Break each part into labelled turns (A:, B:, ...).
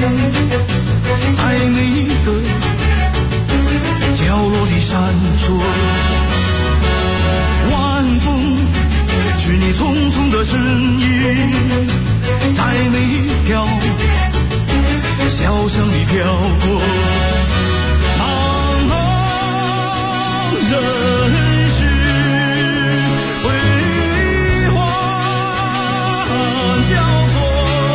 A: 在每一个角落里闪烁。晚风是你匆匆的身影，在每一条小巷里飘过。茫茫人世辉煌交错，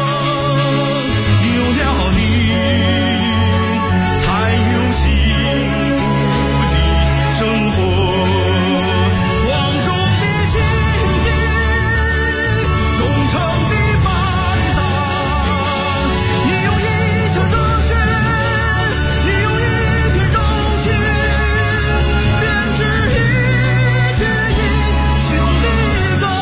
A: 有了你才有幸福的生活。光荣的情景，忠诚的伴葬，你用一腔热血，你用一片柔情，编织一曲英雄的歌。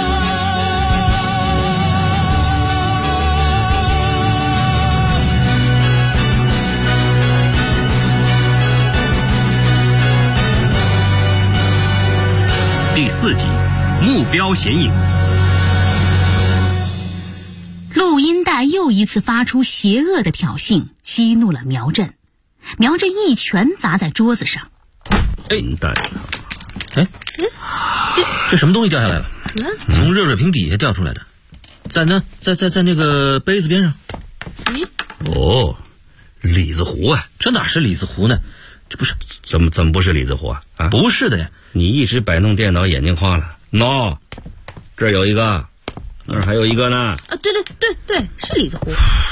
B: 第4集，目标显影。
C: 录音带又一次发出邪恶的挑衅，激怒了苗振。苗振一拳砸在桌子上。
D: 蛋！哎，这什么东西掉下来了？从热水瓶底下掉出来的，在那个杯子边上。
E: 哦，李子湖啊！
D: 这哪是李子湖呢？这不是
E: 怎么不是李子湖啊？啊，
D: 不是的呀！
E: 你一直摆弄电脑，眼睛花了。喏，这儿有一个，那儿还有一个呢。
C: 啊，对，是李子湖。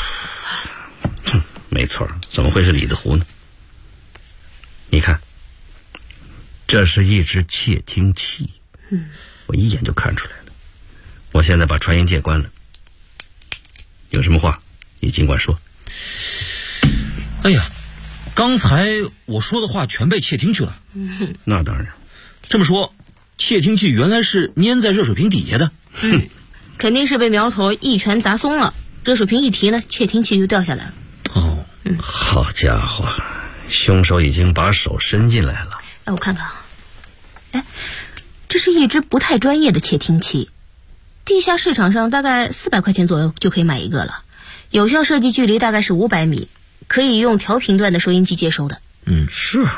E: 没错，怎么会是李子湖呢？你看，这是一只窃听器。我一眼就看出来了。我现在把传音键关了，有什么话你尽管说。
D: 哎呀，刚才我说的话全被窃听去了。
E: 那当然。
D: 这么说，窃听器原来是粘在热水瓶底下的。
C: 肯定是被苗头一拳砸松了，热水瓶一提呢，窃听器就掉下来了。
E: 好家伙，凶手已经把手伸进来了。
C: 哎，我看看啊，这是一只不太专业的窃听器，地下市场上大概400块钱左右就可以买一个了，有效射击距离大概是500米，可以用调频段的收音机接收的。
E: 是啊。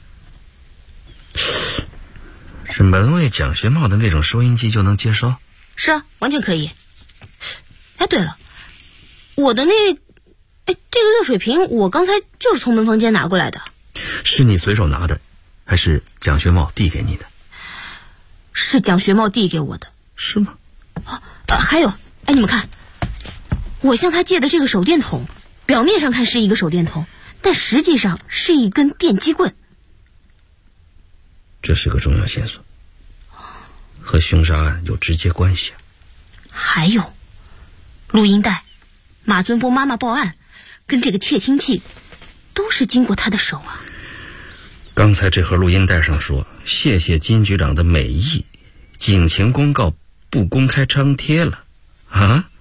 E: 是门卫蒋学茂的那种收音机就能接收？
C: 是啊，完全可以。哎，对了，我的这个热水瓶我刚才就是从门房间拿过来的。
E: 是你随手拿的，还是蒋学茂递给你的？
C: 是蒋学茂递给我的。
E: 是吗？
C: 还有，你们看，我向他借的这个手电筒，表面上看是一个手电筒，但实际上是一根电击棍。
E: 这是个重要线索，和凶杀案有直接关系啊。
C: 还有，录音带，马尊波妈妈报案，跟这个窃听器，都是经过他的手啊。
E: 刚才这盒录音带上说，谢谢金局长的美意，警情公告不公开张贴了啊。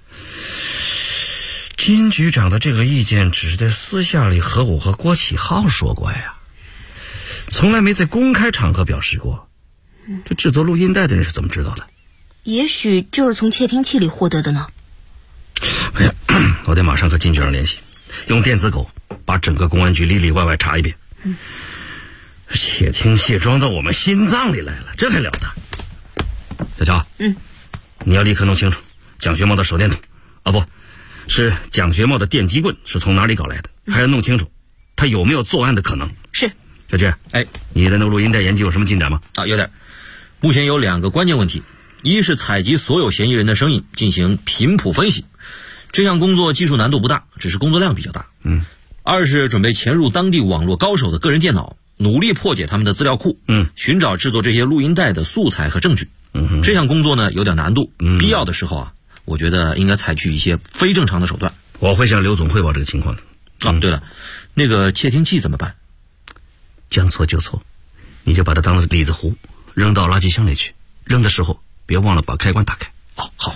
E: 金局长的这个意见只是在私下里和我和郭启浩说过呀，从来没在公开场合表示过。这制作录音带的人是怎么知道的？
C: 也许就是从窃听器里获得的呢。
E: 哎呀，我得马上和金局长联系，用电子狗把整个公安局里里外外查一遍。窃听器装到我们心脏里来了，这还了得！小乔，你要立刻弄清楚蒋学茂的手电筒，不是蒋学茂的电击棍是从哪里搞来的，还要弄清楚他有没有作案的可能。
C: 是。
E: 小军，你的那个录音带研究有什么进展吗？
D: 有点。目前有2个关键问题，一是采集所有嫌疑人的声音进行频谱分析，这项工作技术难度不大，只是工作量比较大。二是准备潜入当地网络高手的个人电脑，努力破解他们的资料库，寻找制作这些录音带的素材和证据。这项工作呢有点难度，必要的时候我觉得应该采取一些非正常的手段。
E: 我会向刘总汇报这个情况的。
D: 对了，那个窃听器怎么办？
E: 将错就错，你就把它当李子湖扔到垃圾箱里去，扔的时候别忘了把开关打开。
D: 好。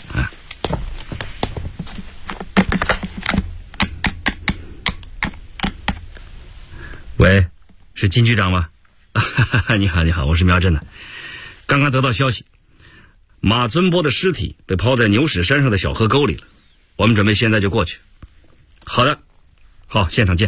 E: 喂，是金局长吗？你好，我是苗振的。刚刚得到消息，马尊波的尸体被抛在牛屎山上的小河沟里了，我们准备现在就过去。好的， 好，现场见。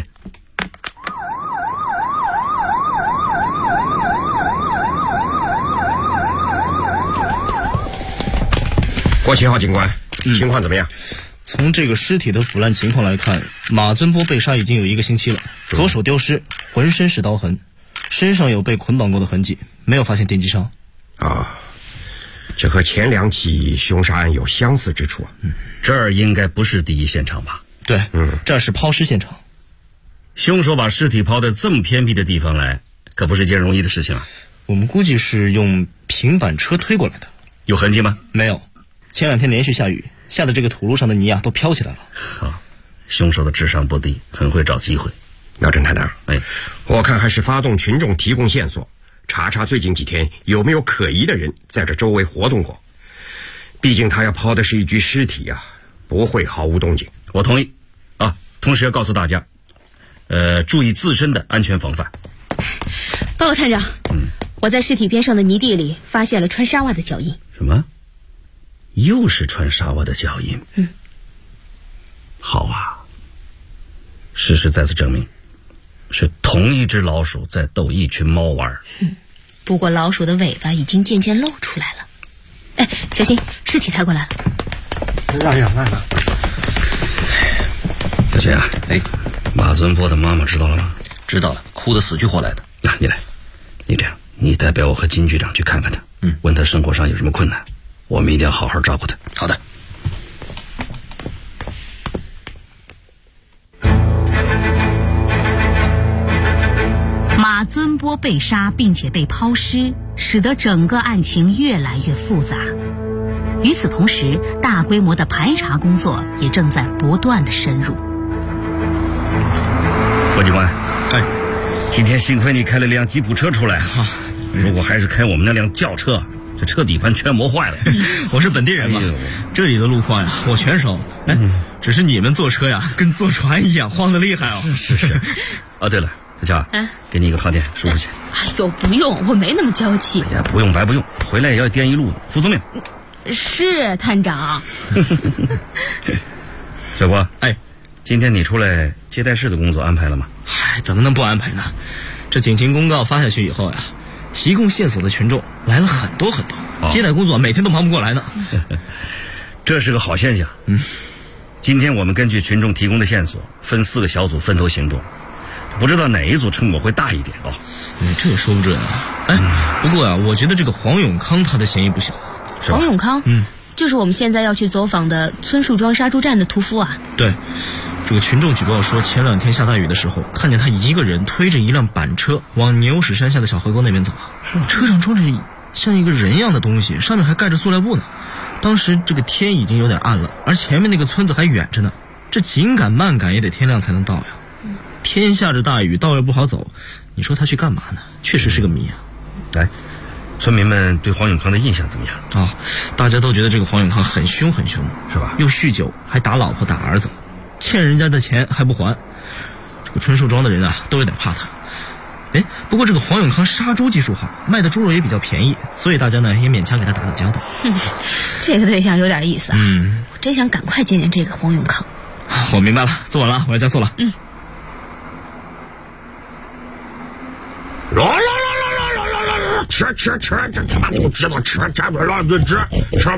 F: 郭7号警官，情况怎么样？
G: 从这个尸体的腐烂情况来看，马尊波被杀已经有1个星期了，左手丢失，浑身是刀痕，身上有被捆绑过的痕迹，没有发现电击伤。
F: 这和前2起凶杀案有相似之处啊。
E: 这儿应该不是第一现场吧？
G: 对，这是抛尸现场。
E: 凶手把尸体抛到这么偏僻的地方来，可不是件容易的事情啊。
G: 我们估计是用平板车推过来的。
E: 有痕迹吗？
G: 没有，前2天连续下雨，下的这个土路上的泥都飘起来了。
E: 凶手的智商不低，很会找机会。
F: 苗侦探长，
E: 哎，
F: 我看还是发动群众提供线索，查查最近几天有没有可疑的人在这周围活动过。毕竟他要抛的是一具尸体啊，不会毫无动静。
E: 我同意啊，同时要告诉大家，注意自身的安全防范。
C: 报告探长，我在尸体边上的泥地里发现了穿纱袜的脚印。
E: 什么？又是穿纱袜的脚印？好啊，事实再次证明，是同一只老鼠在逗一群猫玩。
C: 不过老鼠的尾巴已经渐渐露出来了。哎，小心，尸体抬过来了。
F: 让来了。
E: 小秦啊，马尊波的妈妈知道了吗？
D: 知道了，哭得死去活来的。
E: 你来，你这样，你代表我和金局长去看看他，问他生活上有什么困难，我们一定要好好照顾他。
D: 好的。
H: 马尊波被杀并且被抛尸，使得整个案情越来越复杂。与此同时，大规模的排查工作也正在不断的深入。
E: 郭警官，今天幸亏你开了辆吉普车出来如果还是开我们那辆轿车，这车底盘全磨坏了。
G: 我是本地人嘛，这里的路况呀，我全熟。只是你们坐车呀，跟坐船一样，晃得厉害哦。
E: 是。对了，小乔，给你一个靠垫，舒服些。
C: 哎呦，不用，我没那么娇气。
E: 哎呀，不用白不用，回来也要颠一路，服从命。
C: 是探长。
E: 小郭，今天你出来接待室的工作安排了吗？
G: 怎么能不安排呢？这警情公告发下去以后呀，提供线索的群众来了很多，接待工作每天都忙不过来呢。
E: 这是个好现象。今天我们根据群众提供的线索，分4个小组分头行动，不知道哪一组成果会大一点
G: 这也说不准啊。不过我觉得这个黄永康他的嫌疑不小。
C: 黄永康？就是我们现在要去走访的村树庄杀猪站的屠夫啊。
G: 对，这个群众举报说，前2天下大雨的时候，看见他一个人推着一辆板车往牛屎山下的小河沟那边走。车上装着像一个人一样的东西，上面还盖着塑料布呢。当时这个天已经有点暗了，而前面那个村子还远着呢，这紧赶慢赶也得天亮才能到呀。天下着大雨，道又不好走，你说他去干嘛呢？确实是个谜啊。
E: 村民们对黄永康的印象怎么样？
G: 大家都觉得这个黄永康很凶，是吧？又酗酒，还打老婆打儿子，欠人家的钱还不还。这个春树庄的人啊，都有点怕他。不过这个黄永康杀猪技术好，卖的猪肉也比较便宜，所以大家呢也勉强给他打交道。
C: 这个对象有点意思啊。我真想赶快见见这个黄永康。
G: 我明白了，做完了，我要加速了。
F: 吃，这他妈都知道吃，这不让就吃，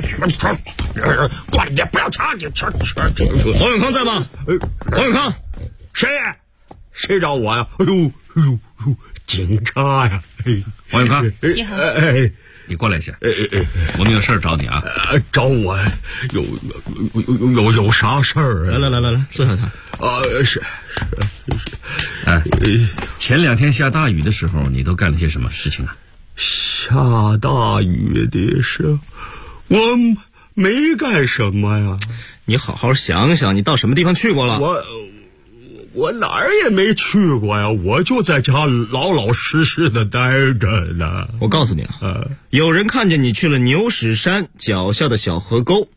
F: 过来也不要抢，吃。
G: 黄永康在吗？黄永康，
F: 谁找我呀？哎呦，警察呀！
E: 黄永康，
C: 你好。
E: 你过来一下。我们有事找你啊。
F: 找我有啥事儿啊？
G: 来，坐下谈。
F: 是。
E: 前2天下大雨的时候，你都干了些什么事情啊？
F: 下大雨的时候，我没干什么呀。
G: 你好好想想，你到什么地方去过了？
F: 我哪儿也没去过呀，我就在家老实的待着呢。
G: 我告诉你啊，有人看见你去了牛屎山脚下的小河沟。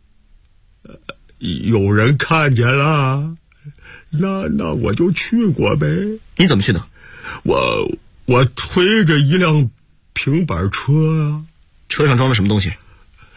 F: 有人看见了，那我就去过呗。
G: 你怎么去的？
F: 我推着一辆平板车啊。
G: 车上装了什么东西？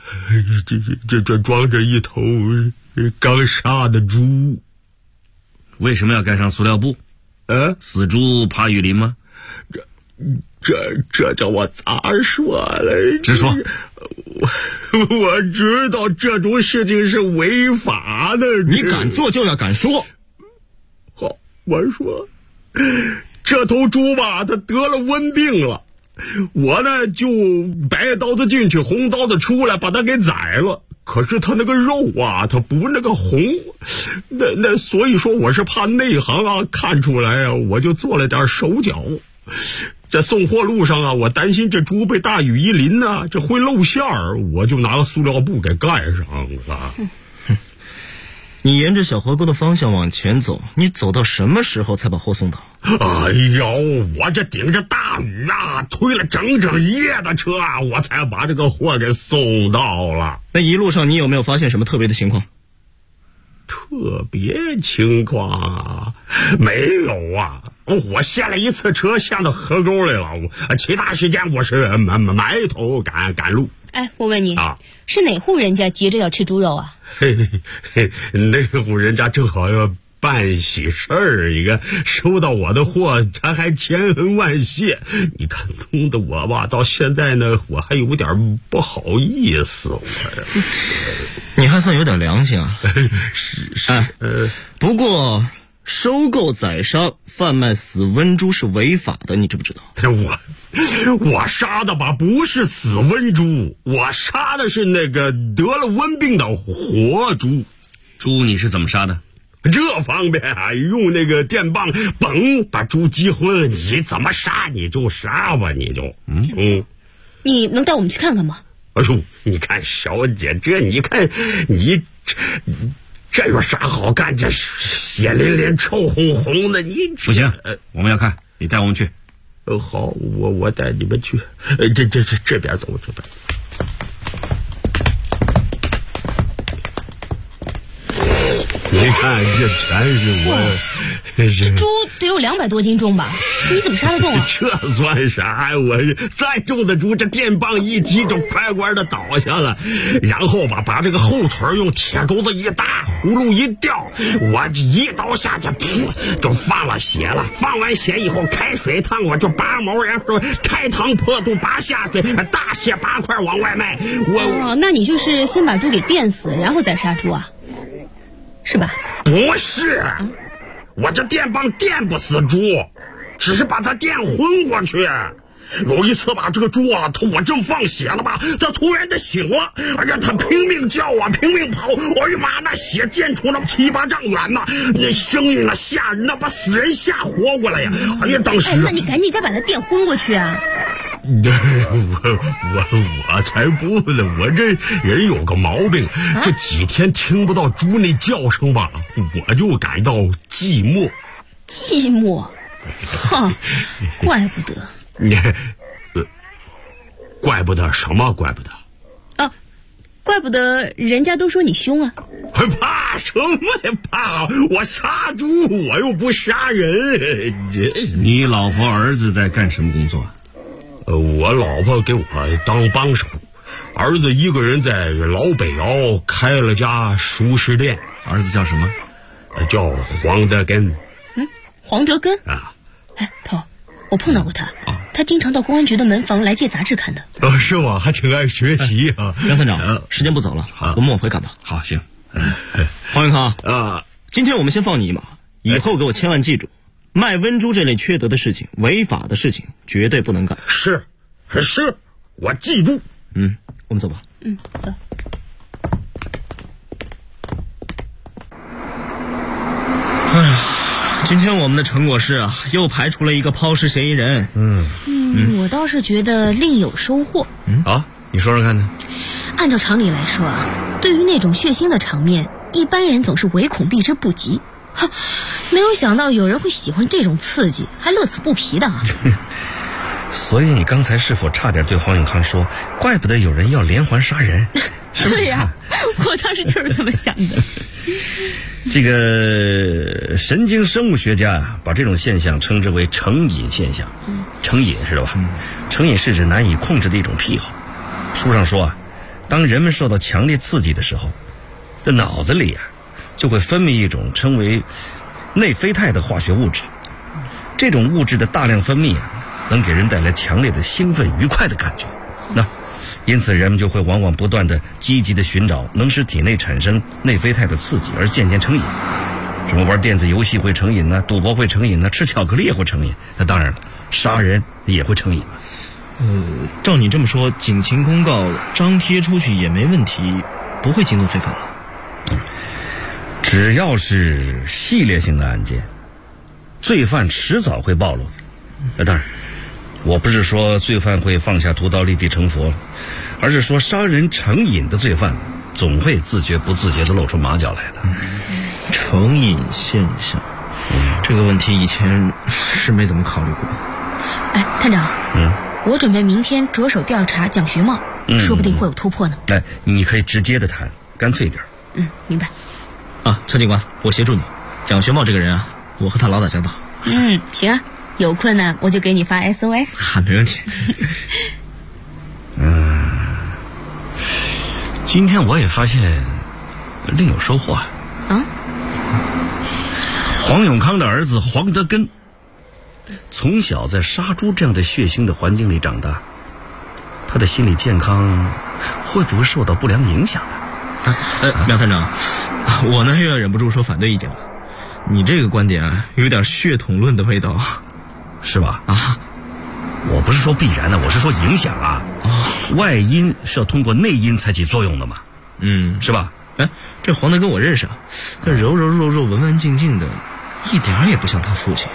F: 这装着一头刚杀的猪。
E: 为什么要盖上塑料布？死猪怕雨淋吗？
F: 这叫我咋说嘞？
E: 直说。
F: 我知道这种事情是违法的。
G: 你敢做就要敢说。
F: 好，我说，这头猪吧，它得了瘟病了，我呢就白刀子进去，红刀子出来，把它给宰了。可是它那个肉啊，它不那个红，那所以说我是怕内行啊看出来啊，我就做了点手脚。在送货路上啊，我担心这猪被大雨一淋呢，这会露馅儿，我就拿个塑料布给盖上了。
G: 你沿着小河沟的方向往前走，你走到什么时候才把货送到？
F: 哎呦，我这顶着大雨啊，推了整整一夜的车啊，我才把这个货给送到了。
G: 那一路上你有没有发现什么特别的情况？
F: 特别情况啊，没有啊。我下了一次车，下到河沟里了。其他时间我是埋头赶路。
C: 哎，我问你
F: 啊，
C: 是哪户人家急着要吃猪肉啊？
F: 那户人家正好要办喜事儿，你看收到我的货，他还千恩万谢。你看弄得我吧，到现在呢，我还有点不好意思。
G: 你还算有点良心啊。不过收购、宰杀、贩卖死瘟猪是违法的，你知不知道？
F: 我杀的吧不是死瘟猪，我杀的是那个得了瘟病的活猪。
E: 猪你是怎么杀的？
F: 这方面啊，用那个电棒嘣把猪击昏，你怎么杀你就杀吧，你就
C: 你能带我们去看看吗？
F: 哎呦，你看小姐，你看你这有啥好看？这血淋淋、臭烘烘的，你
E: 不行，我们要看，你带我们去。
F: 好，我带你们去。这边走，这边。你看，这全是我。
C: 这猪得有200多斤重吧？你怎么杀得动啊？
F: 这算啥？我再重的猪，这电棒一击就快的倒下了，然后吧，把这个后腿用铁钩子一搭，葫芦一吊，我一刀下去，噗，就放了血了。放完血以后，开水烫我就拔毛，然后开膛破肚拔下水，大卸8块往外卖。
C: 那你就是先把猪给电死，然后再杀猪啊？是吧？
F: 不是。我这电棒电不死猪，只是把它电昏过去。有一次吧，这个猪啊，我正放血了吧，它突然的醒了，哎呀，它拼命叫啊，拼命跑，哎呀妈，那血溅出那7、8丈远呐，那声音啊吓人呐，把死人吓活过来呀！哎呀，当时
C: 那你赶紧再把它电昏过去啊！
F: 我才不呢！我这人有个毛病，这几天听不到猪那叫声吧，我就感到寂寞。
C: 寂寞？哼，怪不得。
F: 怪不得什么？怪不得
C: 啊，怪不得人家都说你凶啊！
F: 怕什么呀？怕我杀猪，我又不杀人。
E: 你老婆儿子在干什么工作？
F: 我老婆给我当帮手，儿子一个人在老北窑开了家熟食店。
E: 儿子叫什么？
F: 叫黄德根。
C: 黄德根
F: 啊？
C: 哎，头，我碰到过他，他经常到公安局的门房来借杂志看的。
F: 是吗？还挺爱学习啊。
G: 杨团长，时间不早了，我们往回赶吧。
E: 好，行。
G: 黄永康今天我们先放你一马，以后给我千万记住。卖瘟猪这类缺德的事情，违法的事情绝对不能干。
F: 是，我记住。
G: 我们走吧。
C: 走。
G: 哎呀，今天我们的成果是又排除了一个抛尸嫌疑人。
C: 我倒是觉得另有收获。
E: 你说说看呢？
C: 按照常理来说对于那种血腥的场面，一般人总是唯恐避之不及。没有想到有人会喜欢这种刺激，还乐此不疲的
E: 所以你刚才是否差点对黄永康说，怪不得有人要连环杀人？
C: 对呀，我当时就是这么想的。
E: 这个神经生物学家把这种现象称之为成瘾现象。成瘾知道吧？成瘾是指难以控制的一种癖好。书上说当人们受到强烈刺激的时候，这脑子里就会分泌一种称为内啡肽的化学物质。这种物质的大量分泌能给人带来强烈的兴奋愉快的感觉。因此人们就会往往不断的积极的寻找能使体内产生内啡肽的刺激，而渐渐成瘾。什么玩电子游戏会成瘾呢？赌博会成瘾呢？吃巧克力也会成瘾。那当然了，杀人也会成瘾。
G: 照你这么说，警情公告张贴出去也没问题，不会惊动罪犯了。
E: 只要是系列性的案件，罪犯迟早会暴露的。当然，我不是说罪犯会放下屠刀立地成佛，而是说杀人成瘾的罪犯总会自觉不自觉地露出马脚来的。
G: 成瘾现象，这个问题以前是没怎么考虑过。
C: 哎，探长，我准备明天着手调查蒋学茂，说不定会有突破呢。
E: 你可以直接的谈，干脆一点。
C: 明白。
G: 蔡警官，我协助你。蒋学茂这个人啊，我和他老打交道。
C: 行啊，有困难我就给你发 SOS。
G: 没问题。
E: 今天我也发现另有收获。黄永康的儿子黄德根从小在杀猪这样的血腥的环境里长大，他的心理健康会不会受到不良影响呢？
G: 苗探长，我呢又要忍不住说反对意见了。你这个观点啊，有点血统论的味道，
E: 是吧？我不是说必然的，我是说影响啊。外因是要通过内因才起作用的嘛。是吧？
G: 这黄德根我认识啊，他柔柔弱弱、文文静静的，一点也不像他父亲。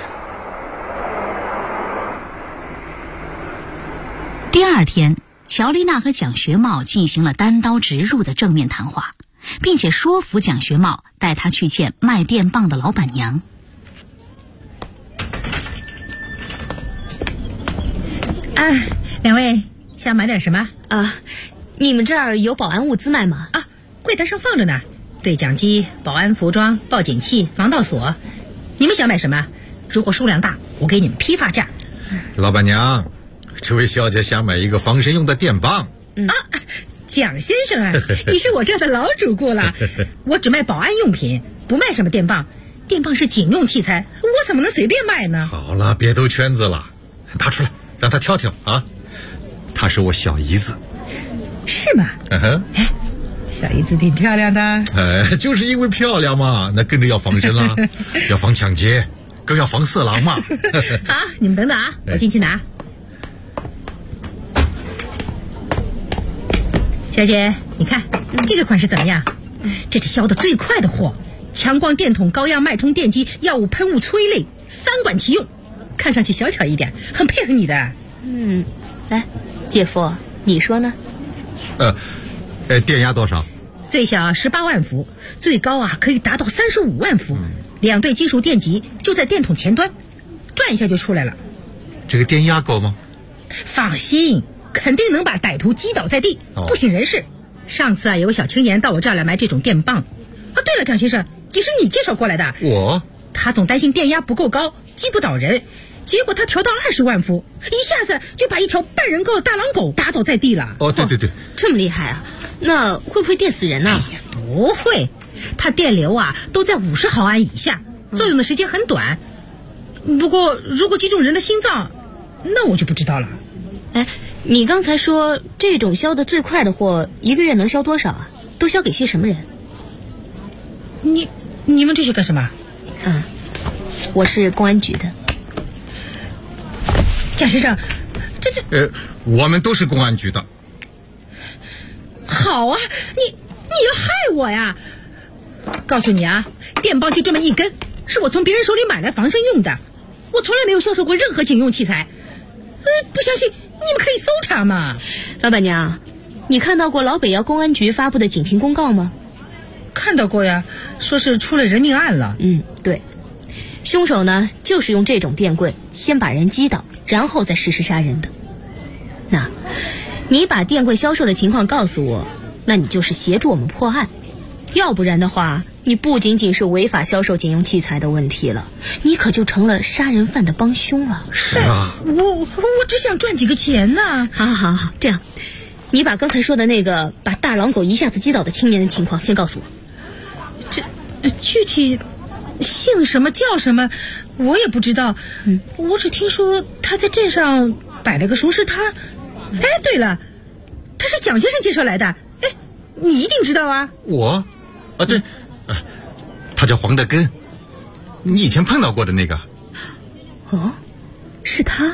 H: 第二天，乔丽娜和蒋学茂进行了单刀直入的正面谈话，并且说服蒋学茂带他去见卖电棒的老板娘。
I: 两位想买点什么？
C: 你们这儿有保安物资卖吗？
I: 柜台上放着呢，对讲机、保安服装、报警器、防盗锁。你们想买什么？如果数量大，我给你们批发价。
J: 老板娘，这位小姐想买一个防身用的电棒。
I: 蒋先生啊，你是我这儿的老主顾了。我只卖保安用品，不卖什么电棒。电棒是警用器材，我怎么能随便卖呢？
J: 好了，别兜圈子了，拿出来让她挑挑啊。她是我小姨子。
I: 是吗？小姨子挺漂亮的。
J: 就是因为漂亮嘛，那跟着要防身啦，要防抢劫，更要防色狼嘛。
I: 好，你们等等啊，我进去拿。小姐，你看这个款式怎么样？这是销的最快的货，强光电筒、高压脉冲电机、药物喷雾、催泪3管齐用，看上去小巧一点，很配合你的。
C: 来，姐夫，你说呢？
J: 电压多少？
I: 最小18万伏，最高可以达到35万伏。2对金属电极就在电筒前端，转一下就出来了。
J: 这个电压够吗？
I: 放心，肯定能把歹徒击倒在地，不省人事。上次有个小青年到我这儿来买这种电棒。对了，蒋先生，也是你介绍过来的。
J: 我？
I: 他总担心电压不够高，击不倒人，结果他调到20万伏，一下子就把一条半人高的大狼狗打倒在地了。
J: 对，
C: 这么厉害啊？那会不会电死人呢？
I: 不会，它电流都在50毫安以下，作用的时间很短。不过如果击中人的心脏，那我就不知道了。
C: 你刚才说这种销的最快的货1个月能销多少啊？都销给些什么人？
I: 你们这是干什么？
C: 我是公安局的。
I: 蒋先生，
J: 我们都是公安局的。
I: 好啊，你要害我呀！告诉你电棒就这么一根，是我从别人手里买来防身用的，我从来没有销售过任何警用器材。不相信你们可以搜查嘛。
C: 老板娘，你看到过老北窑公安局发布的警情公告吗？
I: 看到过呀，说是出了人命案了。
C: 对，凶手呢就是用这种电棍先把人击倒，然后再实施杀人的。那你把电棍销售的情况告诉我，那你就是协助我们破案。要不然的话，你不仅仅是违法销售警用器材的问题了，你可就成了杀人犯的帮凶了。
J: 是啊，
I: 我只想赚几个钱呢。
C: 好，这样，你把刚才说的那个把大狼狗一下子击倒的青年的情况先告诉我。
I: 这具体姓什么叫什么我也不知道。我只听说他在镇上摆了个熟食摊。哎，对了，他是蒋先生介绍来的。哎，你一定知道啊。
J: 我啊，对，他叫黄德根，你以前碰到过的那个。
C: 哦，是他。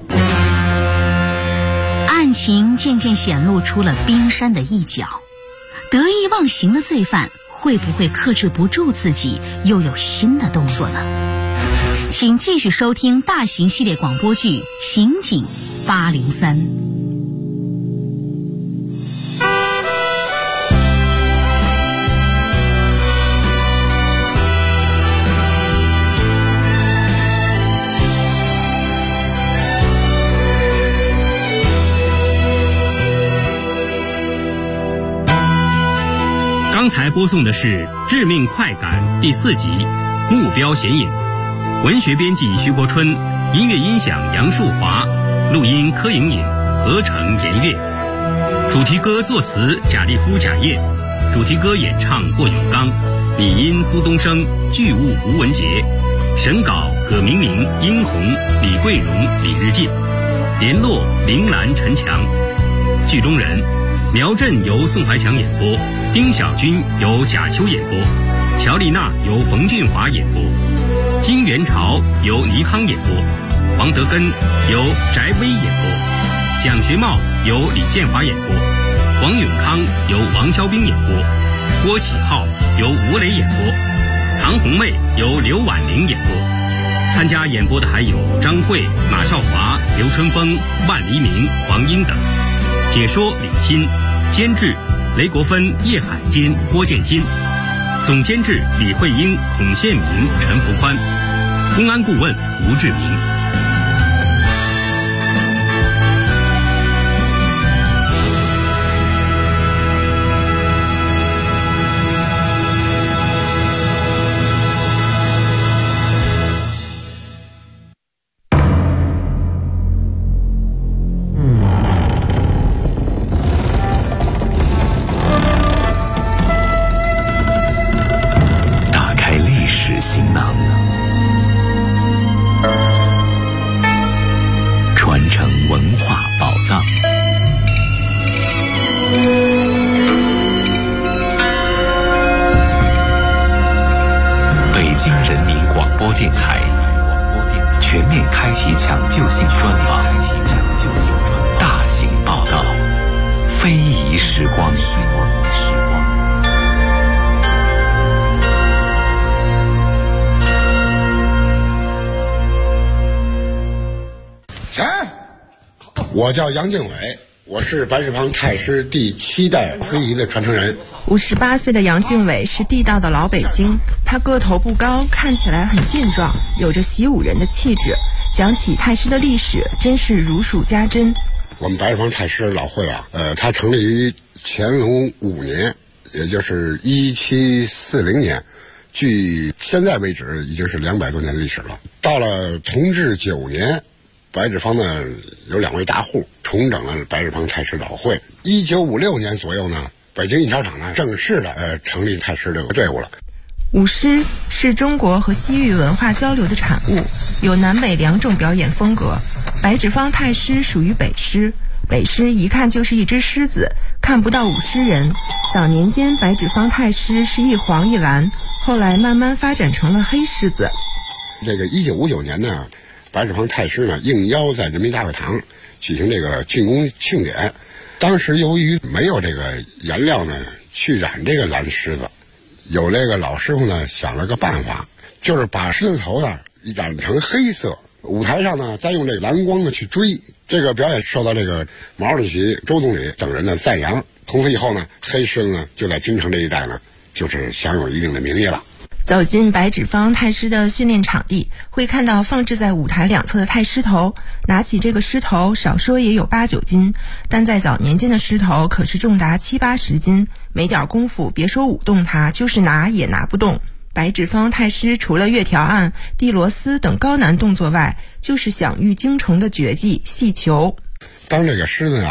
H: 案情渐渐显露出了冰山的一角，得意忘形的罪犯会不会克制不住自己，又有新的动作呢？请继续收听大型系列广播剧《刑警803》。
B: 刚才播送的是《致命快感》第4集《目标显影》，文学编辑徐国春，音乐音响杨树华，录音柯莹颖，合成严月。主题歌作词贾立夫、贾燕，主题歌演唱霍永刚，拟音苏东升，剧务吴文杰，审稿葛明明、殷红、李桂荣、李日进，联络林兰、陈强。剧中人苗振由宋怀强演播，丁小军由贾秋演播，乔丽娜由冯俊华演播，金元朝由倪康演播，黄德根由翟威演播，蒋学茂由李建华演播，黄永康由王肖兵演播，郭启浩由吴磊演播，唐红妹由刘婉玲演播。参加演播的还有张慧、马少华、刘春风、万黎明、黄英等。解说李欣，监制雷国芬、叶海坚、郭建新，总监制李慧英、孔宪明、陈福宽，公安顾问吴志明。
K: 全面开启抢救性专访，大型报道，非遗时光。
L: 我叫杨敬伟，我是白石坊太师第7代非遗的传承人。
M: 58岁的杨敬伟是地道的老北京，他个头不高，看起来很健壮，有着习武人的气质。讲起太师的历史，真是如数家珍。
L: 我们白石坊太师老会啊，它成立于乾隆5年，也就是1740年，距现在为止已经是200多年的历史了。到了同治9年。白纸坊呢有2位大户重整了白纸坊太师老会。1956年左右呢，北京印钞厂呢正式的成立太师这个队伍了。
M: 舞狮是中国和西域文化交流的产物，有南北2种表演风格。白纸坊太师属于北狮，北狮一看就是一只狮子，看不到舞狮人。早年间白纸坊太师是一黄一蓝，后来慢慢发展成了黑狮子。
L: 这个1959年呢，白纸坊太师呢应邀在人民大会堂举行这个竣工庆典。当时由于没有这个颜料呢去染这个蓝狮子，有这个老师傅呢想了个办法，就是把狮子头呢染成黑色，舞台上呢再用这个蓝光呢去追。这个表演受到这个毛主席、周总理等人的赞扬。从此以后呢，黑狮子呢就在京城这一带呢就是享有一定的名义了。
M: 走进白纸坊太师的训练场地，会看到放置在舞台2侧的太师头。拿起这个狮头，少说也有8、9斤，但在早年间的狮头可是重达70、80斤，没点功夫，别说舞动它，就是拿也拿不动。白纸坊太师除了月条案、地螺丝等高难动作外，就是享誉京城的绝技戏球。
L: 当这个狮子啊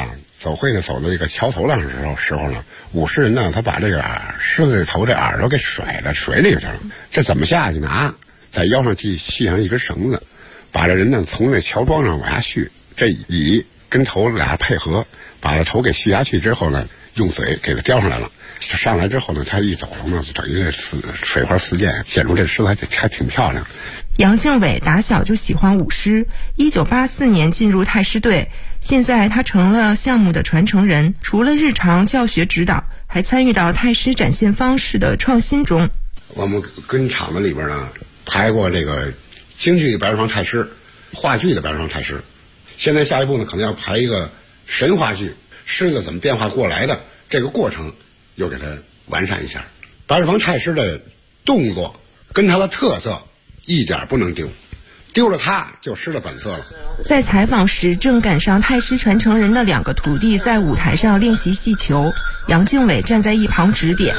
L: 走会呢，走到一个桥头上的时候呢，武士人呢，他把这个狮子头这耳朵给甩到水里去了。这怎么下去呢？啊，在腰上系上一根绳子，把这人呢从那桥桩上往下续，这尾跟头俩配合，把这头给续下去之后呢，用嘴给它叼上来了。上来之后呢，他一抖动呢，就等于水花四溅，显出这狮子还挺漂亮。
M: 杨敬伟打小就喜欢舞狮，1984年进入太师队，现在他成了项目的传承人，除了日常教学指导，还参与到太师展现方式的创新中。
L: 我们跟厂子里边呢排过这个京剧白玉堂太师，话剧的白玉堂太师，现在下一步呢可能要排一个神话剧，狮子怎么变化过来的这个过程又给它完善一下。白玉堂太师的动作跟他的特色一点不能丢，丢了它就失了本色了。
M: 在采访时，正赶上太师传承人的2个徒弟在舞台上练习戏球，杨敬伟站在一旁指点。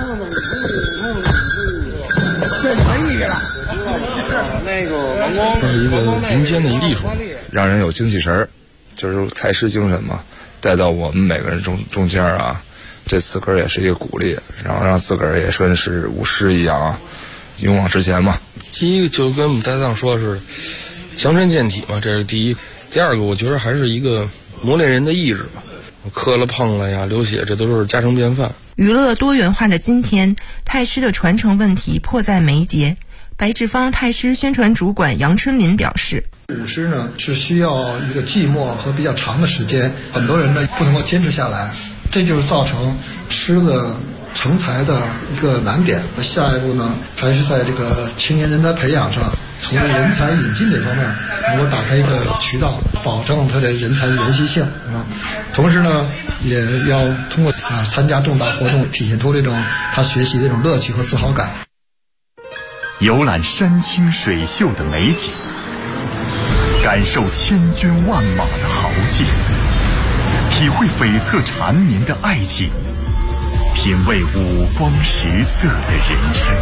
N: 这是一个民间的艺术，让人有精气神儿，就是太师精神嘛，带到我们每个人中间啊。这自个儿也是一个鼓励，然后让自个儿也跟是舞狮一样啊，勇往直前嘛。第一个就跟我们搭档说的是强身健体嘛，这是第一。第二个我觉得还是一个磨练人的意志吧，磕了碰了呀，流血，这都是家常便饭。
M: 娱乐多元化的今天，太师的传承问题迫在眉睫。白志芳太师宣传主管杨春林表示，
O: 舞狮呢是需要一个寂寞和比较长的时间，很多人呢不能够坚持下来，这就是造成狮子成才的一个难点。下一步呢，还是在这个青年人才培养上，从人才引进这方面能够打开一个渠道，保证他的人才的延续性啊。同时呢，也要通过参加重大活动，体现出这种他学习的这种乐趣和自豪感。
P: 游览山清水秀的美景，感受千军万马的豪气，体会悱恻缠绵的爱情，品味五光十色的人生。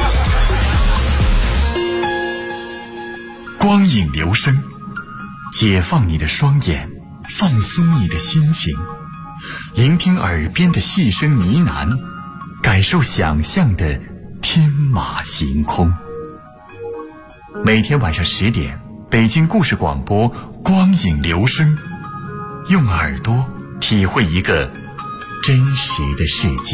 P: 光影留声，解放你的双眼，放松你的心情，聆听耳边的细声呢喃，感受想象的天马行空。每天晚上10点，北京故事广播光影留声，用耳朵体会一个真实的世界。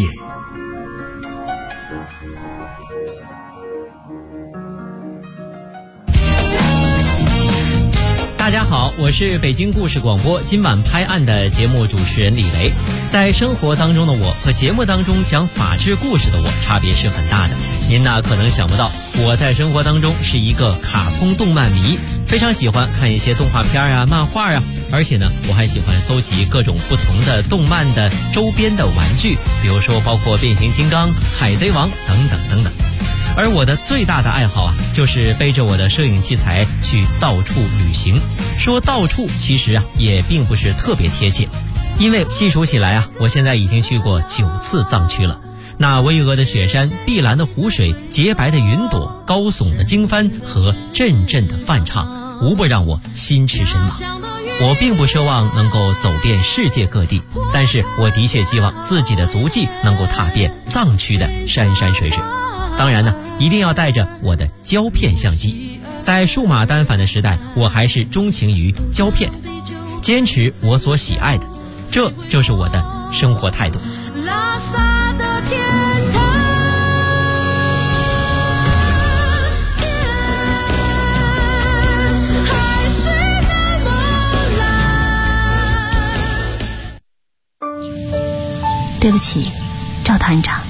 Q: 大家好，我是北京故事广播今晚拍案的节目主持人李雷。在生活当中的我和节目当中讲法治故事的我差别是很大的。您呢可能想不到，我在生活当中是一个卡通动漫迷，非常喜欢看一些动画片啊、漫画啊，而且呢我还喜欢搜集各种不同的动漫的周边的玩具，比如说包括变形金刚、海贼王等等等等。而我的最大的爱好啊，就是背着我的摄影器材去到处旅行。说到处其实啊也并不是特别贴切，因为细数起来啊，我现在已经去过9次藏区了。那巍峨的雪山、碧蓝的湖水、洁白的云朵、高耸的经幡和阵阵的梵唱，无不让我心驰神往。我并不奢望能够走遍世界各地，但是我的确希望自己的足迹能够踏遍藏区的山山水水。当然呢，一定要带着我的胶片相机。在数码单反的时代，我还是钟情于胶片，坚持我所喜爱的，这就是我的生活态度。拉萨的天堂，海水那么蓝。
H: 对不起，赵团长。